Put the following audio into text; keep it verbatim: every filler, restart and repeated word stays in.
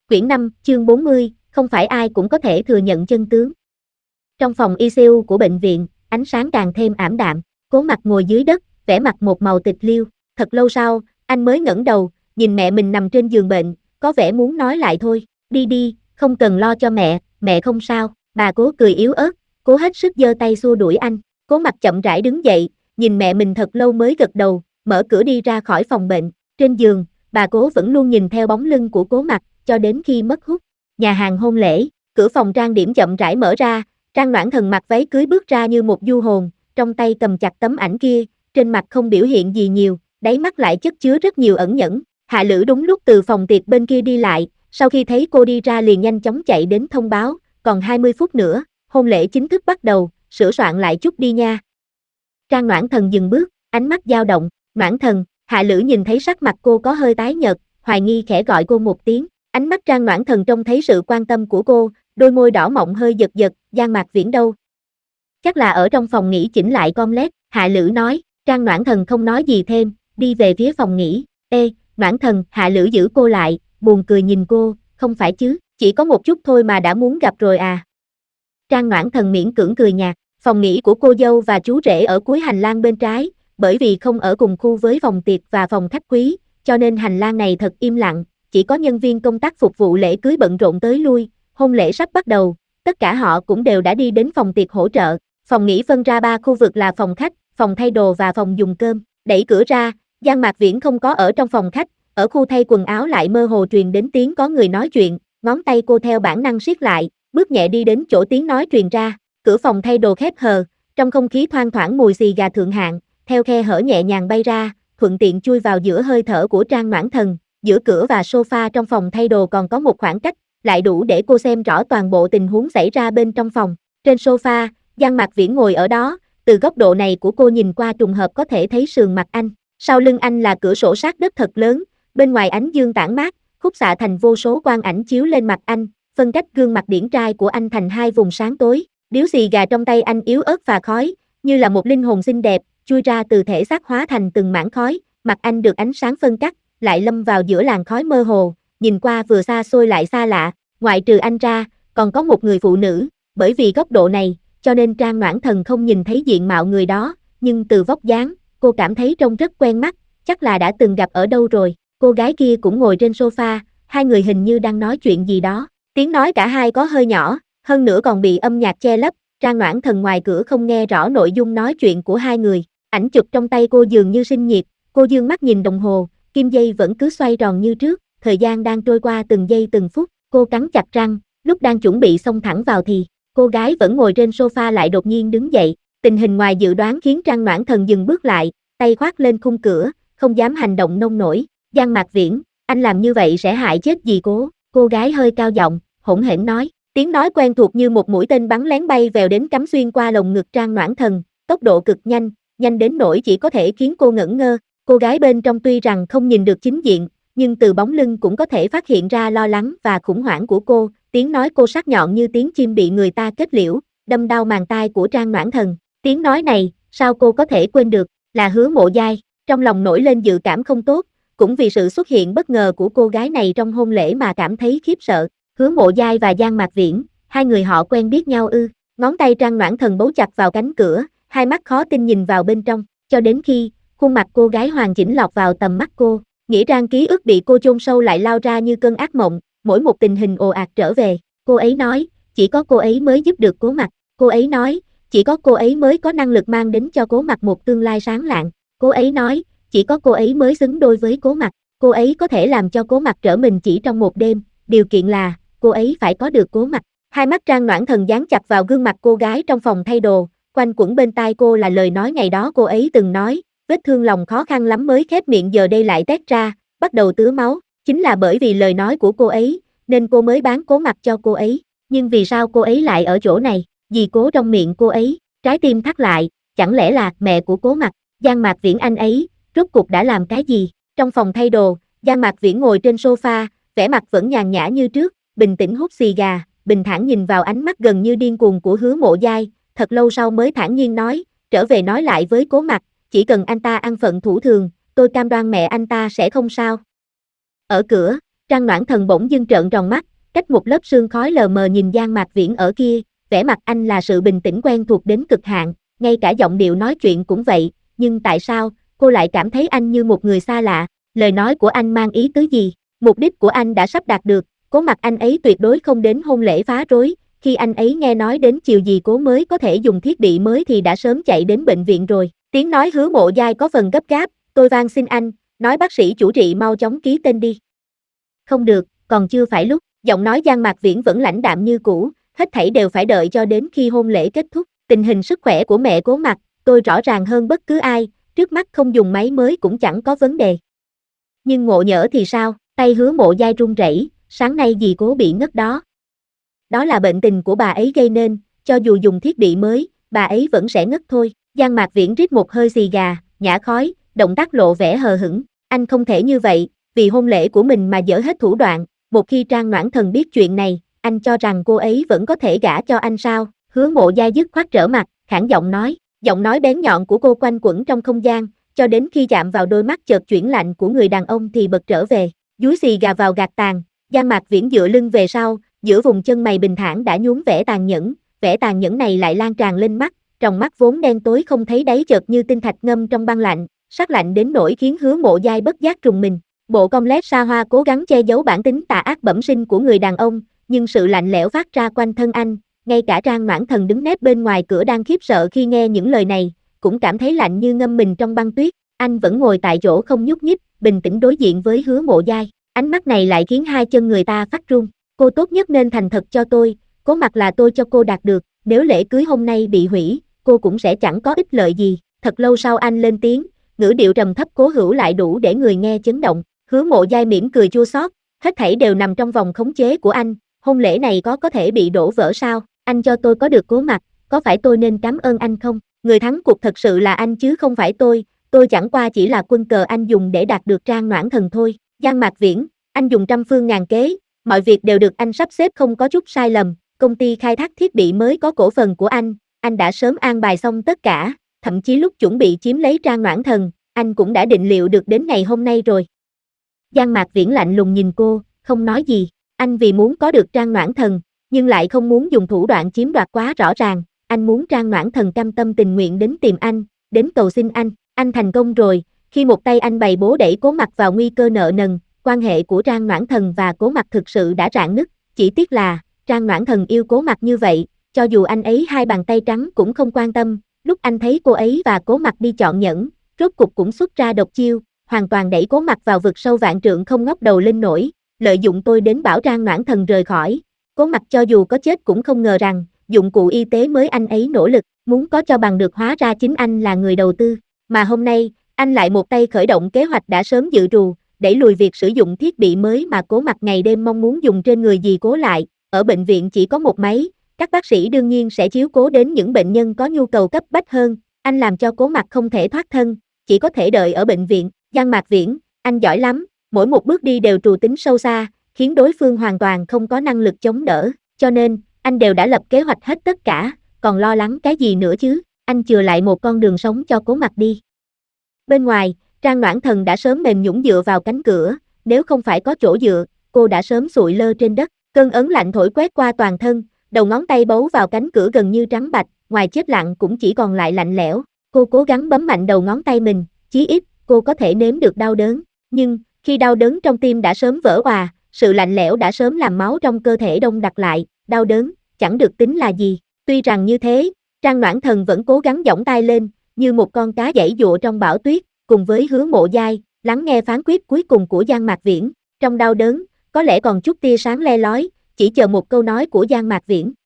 Quyển năm, chương bốn mươi, không phải ai cũng có thể thừa nhận chân tướng. Trong phòng i xê u của bệnh viện, ánh sáng càng thêm ảm đạm, Cố Mặc ngồi dưới đất, vẻ mặt một màu tịch liêu. Thật lâu sau, anh mới ngẩng đầu, nhìn mẹ mình nằm trên giường bệnh, có vẻ muốn nói lại thôi. Đi đi, không cần lo cho mẹ, mẹ không sao. Bà Cố cười yếu ớt, cố hết sức giơ tay xua đuổi anh. Cố Mặc chậm rãi đứng dậy, nhìn mẹ mình thật lâu mới gật đầu, mở cửa đi ra khỏi phòng bệnh. Trên giường, bà Cố vẫn luôn nhìn theo bóng lưng của Cố Mặc, cho đến khi mất hút. Nhà hàng hôn lễ, cửa phòng trang điểm chậm rãi mở ra, Trang Noãn Thần mặc váy cưới bước ra như một du hồn, trong tay cầm chặt tấm ảnh kia, trên mặt không biểu hiện gì nhiều, đáy mắt lại chất chứa rất nhiều ẩn nhẫn. Hạ Lữ đúng lúc từ phòng tiệc bên kia đi lại, sau khi thấy cô đi ra liền nhanh chóng chạy đến thông báo, còn hai mươi phút nữa, hôn lễ chính thức bắt đầu, sửa soạn lại chút đi nha. Trang Noãn Thần dừng bước, ánh mắt dao động. Noãn Thần. Hạ Lữ nhìn thấy sắc mặt cô có hơi tái nhợt, hoài nghi khẽ gọi cô một tiếng. Ánh mắt Trang Noãn Thần trông thấy sự quan tâm của cô, đôi môi đỏ mọng hơi giật giật. Giang Mạc Viễn đâu? Chắc là ở trong phòng nghỉ chỉnh lại com lét, Hạ Lữ nói. Trang Noãn Thần không nói gì thêm, đi về phía phòng nghỉ. Ê, Noãn Thần. Hạ Lữ giữ cô lại, buồn cười nhìn cô, không phải chứ, chỉ có một chút thôi mà đã muốn gặp rồi à. Trang Noãn Thần miễn cưỡng cười nhạt. Phòng nghỉ của cô dâu và chú rể ở cuối hành lang bên trái, bởi vì không ở cùng khu với phòng tiệc và phòng khách quý, cho nên hành lang này thật im lặng, chỉ có nhân viên công tác phục vụ lễ cưới bận rộn tới lui. Hôn lễ sắp bắt đầu, tất cả họ cũng đều đã đi đến phòng tiệc hỗ trợ. Phòng nghỉ phân ra ba khu vực là phòng khách, phòng thay đồ và phòng dùng cơm. Đẩy cửa ra, Giang Mạc Viễn không có ở trong phòng khách, ở khu thay quần áo lại mơ hồ truyền đến tiếng có người nói chuyện, ngón tay cô theo bản năng siết lại, bước nhẹ đi đến chỗ tiếng nói truyền ra. Cửa phòng thay đồ khép hờ, trong không khí thoang thoảng mùi xì gà thượng hạng, theo khe hở nhẹ nhàng bay ra, thuận tiện chui vào giữa hơi thở của Trang Noãn Thần. Giữa cửa và sofa trong phòng thay đồ còn có một khoảng cách, lại đủ để cô xem rõ toàn bộ tình huống xảy ra bên trong phòng. Trên sofa, Giang Mạc Viễn ngồi ở đó, từ góc độ này của cô nhìn qua trùng hợp có thể thấy sườn mặt anh. Sau lưng anh là cửa sổ sát đất thật lớn, bên ngoài ánh dương tản mát, khúc xạ thành vô số quang ảnh chiếu lên mặt anh, phân cách gương mặt điển trai của anh thành hai vùng sáng tối. Điếu xì gà trong tay anh yếu ớt và khói, như là một linh hồn xinh đẹp, chui ra từ thể xác hóa thành từng mảng khói. Mặt anh được ánh sáng phân cắt, lại lâm vào giữa làn khói mơ hồ, nhìn qua vừa xa xôi lại xa lạ. Ngoại trừ anh ra, còn có một người phụ nữ, bởi vì góc độ này, cho nên Trang Noãn Thần không nhìn thấy diện mạo người đó, nhưng từ vóc dáng, cô cảm thấy trông rất quen mắt, chắc là đã từng gặp ở đâu rồi. Cô gái kia cũng ngồi trên sofa, hai người hình như đang nói chuyện gì đó, tiếng nói cả hai có hơi nhỏ, hơn nữa còn bị âm nhạc che lấp. Trang Noãn Thần ngoài cửa không nghe rõ nội dung nói chuyện của hai người. Ảnh chụp trong tay cô dường như sinh nhiệt, cô dương mắt nhìn đồng hồ, kim dây vẫn cứ xoay tròn như trước, thời gian đang trôi qua từng giây từng phút. Cô cắn chặt răng, lúc đang chuẩn bị xông thẳng vào thì, cô gái vẫn ngồi trên sofa lại đột nhiên đứng dậy. Tình hình ngoài dự đoán khiến Trang Noãn Thần dừng bước lại, tay khoác lên khung cửa, không dám hành động nông nổi. Giang Mạc Viễn, anh làm như vậy sẽ hại chết dì Cố. Cô gái hơi cao giọng, hỗn hển nói. Tiếng nói quen thuộc như một mũi tên bắn lén bay vèo đến cắm xuyên qua lồng ngực Trang Noãn Thần, tốc độ cực nhanh, nhanh đến nỗi chỉ có thể khiến cô ngẩn ngơ. Cô gái bên trong tuy rằng không nhìn được chính diện, nhưng từ bóng lưng cũng có thể phát hiện ra lo lắng và khủng hoảng của cô. Tiếng nói cô sắc nhọn như tiếng chim bị người ta kết liễu, đâm đau màng tai của Trang Noãn Thần. Tiếng nói này, sao cô có thể quên được, là Hứa Mộ Giai. Trong lòng nổi lên dự cảm không tốt, cũng vì sự xuất hiện bất ngờ của cô gái này trong hôn lễ mà cảm thấy khiếp sợ. Hứa Mộ Giai và Giang Mạc Viễn, hai người họ quen biết nhau ư? Ngón tay Trang Noãn Thần bấu chặt vào cánh cửa, hai mắt khó tin nhìn vào bên trong, cho đến khi khuôn mặt cô gái hoàn chỉnh lọt vào tầm mắt cô, nghĩa trang ký ức bị cô chôn sâu lại lao ra như cơn ác mộng, mỗi một tình hình ồ ạt trở về. Cô ấy nói, chỉ có cô ấy mới giúp được Cố Mặc. Cô ấy nói, chỉ có cô ấy mới có năng lực mang đến cho Cố Mặc một tương lai sáng lạng. Cô ấy nói, chỉ có cô ấy mới xứng đôi với Cố Mặc. Cô ấy có thể làm cho Cố Mặc trở mình chỉ trong một đêm, điều kiện là cô ấy phải có được Cố Mặc. Hai mắt Trang Noãn Thần dán chặt vào gương mặt cô gái trong phòng thay đồ, quanh quẩn bên tai cô là lời nói ngày đó cô ấy từng nói, vết thương lòng khó khăn lắm mới khép miệng giờ đây lại tét ra, bắt đầu tứa máu. Chính là bởi vì lời nói của cô ấy, nên cô mới bán Cố Mặc cho cô ấy. Nhưng vì sao cô ấy lại ở chỗ này? Dì Cố trong miệng cô ấy, trái tim thắt lại, chẳng lẽ là mẹ của Cố Mặc? Giang Mạc Viễn anh ấy, rốt cuộc đã làm cái gì? Trong phòng thay đồ, Giang Mạc Viễn ngồi trên sofa, vẻ mặt vẫn nhàn nhã như trước, bình tĩnh hút xì gà, bình thản nhìn vào ánh mắt gần như điên cuồng của Hứa Mộ Giai, thật lâu sau mới thản nhiên nói, trở về nói lại với Cố Mặc, chỉ cần anh ta ăn phận thủ thường, tôi cam đoan mẹ anh ta sẽ không sao. Ở cửa, Trang Noãn Thần bỗng dưng trợn tròn mắt, cách một lớp sương khói lờ mờ nhìn Giang Mạc Viễn ở kia, vẻ mặt anh là sự bình tĩnh quen thuộc đến cực hạn, ngay cả giọng điệu nói chuyện cũng vậy, nhưng tại sao, cô lại cảm thấy anh như một người xa lạ, lời nói của anh mang ý tứ gì, mục đích của anh đã sắp đạt được, Cố Mặc anh ấy tuyệt đối không đến hôn lễ phá rối, khi anh ấy nghe nói đến chiều gì Cố mới có thể dùng thiết bị mới thì đã sớm chạy đến bệnh viện rồi, tiếng nói Hứa Mộ Giai có phần gấp gáp, tôi van xin anh, nói bác sĩ chủ trị mau chóng ký tên đi. Không được, còn chưa phải lúc, giọng nói Giang Mạc Viễn vẫn lãnh đạm như cũ, hết thảy đều phải đợi cho đến khi hôn lễ kết thúc, tình hình sức khỏe của mẹ Cố Mặc, tôi rõ ràng hơn bất cứ ai, trước mắt không dùng máy mới cũng chẳng có vấn đề. Nhưng Ngộ Nhỡ thì sao, tay Hứa Mộ Giai run rẩy, sáng nay dì Cố bị ngất đó. Đó là bệnh tình của bà ấy gây nên, cho dù dùng thiết bị mới, bà ấy vẫn sẽ ngất thôi. Giang Mạc Viễn rít một hơi xì gà, nhả khói, động tác lộ vẻ hờ hững, anh không thể như vậy, vì hôn lễ của mình mà dở hết thủ đoạn, một khi Trang Noãn Thần biết chuyện này, anh cho rằng cô ấy vẫn có thể gả cho anh sao? Hứa Mộ Giai dứt khoát trở mặt, khản giọng nói, giọng nói bén nhọn của cô quanh quẩn trong không gian, cho đến khi chạm vào đôi mắt chợt chuyển lạnh của người đàn ông thì bật trở về, dúi xì gà vào gạt tàn. Giang Mạc Viễn dựa lưng về sau, giữa vùng chân mày bình thản đã nhuốm vẻ tàn nhẫn, vẻ tàn nhẫn này lại lan tràn lên mắt, trong mắt vốn đen tối không thấy đáy chợt như tinh thạch ngâm trong băng lạnh, sắc lạnh đến nỗi khiến Hứa Mộ Giai bất giác rùng mình. Bộ complet xa hoa cố gắng che giấu bản tính tà ác bẩm sinh của người đàn ông, nhưng sự lạnh lẽo phát ra quanh thân anh, ngay cả Trang Noãn Thần đứng nép bên ngoài cửa đang khiếp sợ khi nghe những lời này, cũng cảm thấy lạnh như ngâm mình trong băng tuyết. Anh vẫn ngồi tại chỗ không nhúc nhích, bình tĩnh đối diện với Hứa Mộ Giai, ánh mắt này lại khiến hai chân người ta phát run. Cô tốt nhất nên thành thật cho tôi, Cố Mặc là tôi cho cô đạt được, nếu lễ cưới hôm nay bị hủy, cô cũng sẽ chẳng có ích lợi gì. Thật lâu sau anh lên tiếng, ngữ điệu trầm thấp cố hữu lại đủ để người nghe chấn động. Hứa Mộ Giai mỉm cười chua xót, hết thảy đều nằm trong vòng khống chế của anh, hôn lễ này có có thể bị đổ vỡ sao? Anh cho tôi có được Cố Mặc, có phải tôi nên cảm ơn anh không? Người thắng cuộc thật sự là anh chứ không phải tôi, tôi chẳng qua chỉ là quân cờ anh dùng để đạt được Trang Noãn Thần thôi. Giang Mạc Viễn, anh dùng trăm phương ngàn kế, mọi việc đều được anh sắp xếp không có chút sai lầm, công ty khai thác thiết bị mới có cổ phần của anh, anh đã sớm an bài xong tất cả, thậm chí lúc chuẩn bị chiếm lấy Trang Noãn Thần, anh cũng đã định liệu được đến ngày hôm nay rồi. Giang Mạc Viễn lạnh lùng nhìn cô, không nói gì, anh vì muốn có được Trang Noãn Thần, nhưng lại không muốn dùng thủ đoạn chiếm đoạt quá rõ ràng, anh muốn Trang Noãn Thần cam tâm tình nguyện đến tìm anh, đến cầu xin anh, anh thành công rồi, khi một tay anh bày bố đẩy Cố Mặc vào nguy cơ nợ nần, quan hệ của Trang Noãn Thần và Cố Mặc thực sự đã rạn nứt, chỉ tiếc là, Trang Noãn Thần yêu Cố Mặc như vậy, cho dù anh ấy hai bàn tay trắng cũng không quan tâm, lúc anh thấy cô ấy và Cố Mặc đi chọn nhẫn, rốt cục cũng xuất ra độc chiêu, hoàn toàn đẩy Cố Mặc vào vực sâu vạn trượng không ngóc đầu lên nổi, lợi dụng tôi đến bảo Trang Noãn Thần rời khỏi. Cố Mặc cho dù có chết cũng không ngờ rằng, dụng cụ y tế mới anh ấy nỗ lực, muốn có cho bằng được hóa ra chính anh là người đầu tư, mà hôm nay, anh lại một tay khởi động kế hoạch đã sớm dự trù, đẩy lùi việc sử dụng thiết bị mới mà Cố Mặc ngày đêm mong muốn dùng trên người dì Cố lại, ở bệnh viện chỉ có một máy, các bác sĩ đương nhiên sẽ chiếu cố đến những bệnh nhân có nhu cầu cấp bách hơn, anh làm cho Cố Mặc không thể thoát thân, chỉ có thể đợi ở bệnh viện. Giang Mạc Viễn, anh giỏi lắm, mỗi một bước đi đều trù tính sâu xa, khiến đối phương hoàn toàn không có năng lực chống đỡ, cho nên, anh đều đã lập kế hoạch hết tất cả, còn lo lắng cái gì nữa chứ, anh chừa lại một con đường sống cho Cố Mặc đi. Bên ngoài, Trang Noãn Thần đã sớm mềm nhũn dựa vào cánh cửa, nếu không phải có chỗ dựa, cô đã sớm sụi lơ trên đất, cơn ớn lạnh thổi quét qua toàn thân, đầu ngón tay bấu vào cánh cửa gần như trắng bạch, ngoài chết lặng cũng chỉ còn lại lạnh lẽo, cô cố gắng bấm mạnh đầu ngón tay mình, chí ít, cô có thể nếm được đau đớn, nhưng, khi đau đớn trong tim đã sớm vỡ òa, sự lạnh lẽo đã sớm làm máu trong cơ thể đông đặc lại, đau đớn, chẳng được tính là gì, tuy rằng như thế, Trang Noãn Thần vẫn cố gắng giỏng tay lên, như một con cá giãy giụa trong bão tuyết, cùng với Hứa Mộ Giai, lắng nghe phán quyết cuối cùng của Giang Mạc Viễn, trong đau đớn, có lẽ còn chút tia sáng le lói, chỉ chờ một câu nói của Giang Mạc Viễn.